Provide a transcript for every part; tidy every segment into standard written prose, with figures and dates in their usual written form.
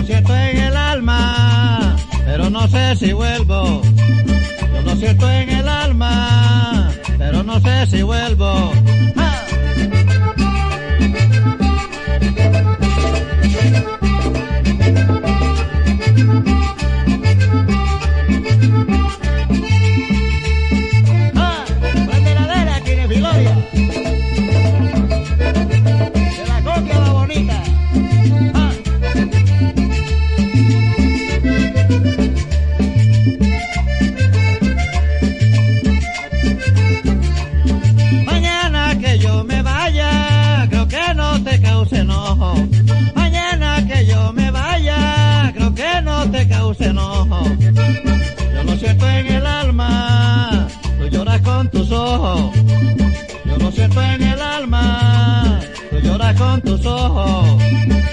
siento en el alma, pero no sé si vuelvo. Yo lo siento en el alma, pero no sé si vuelvo. ¡Ah! Mañana que yo me vaya, creo que no te cause enojo. Yo lo siento en el alma, tú lloras con tus ojos. Yo lo siento en el alma, tú lloras con tus ojos.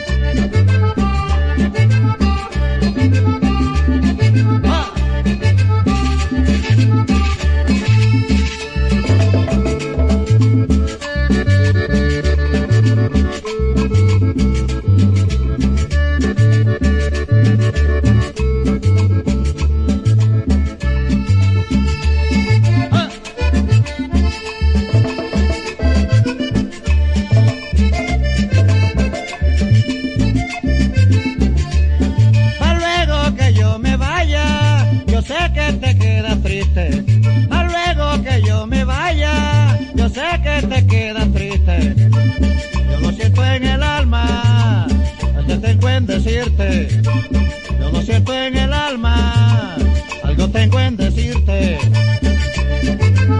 Luego que yo me vaya, yo sé que te quedas triste. Yo lo siento en el alma, algo tengo en decirte. Yo lo siento en el alma, algo tengo en decirte.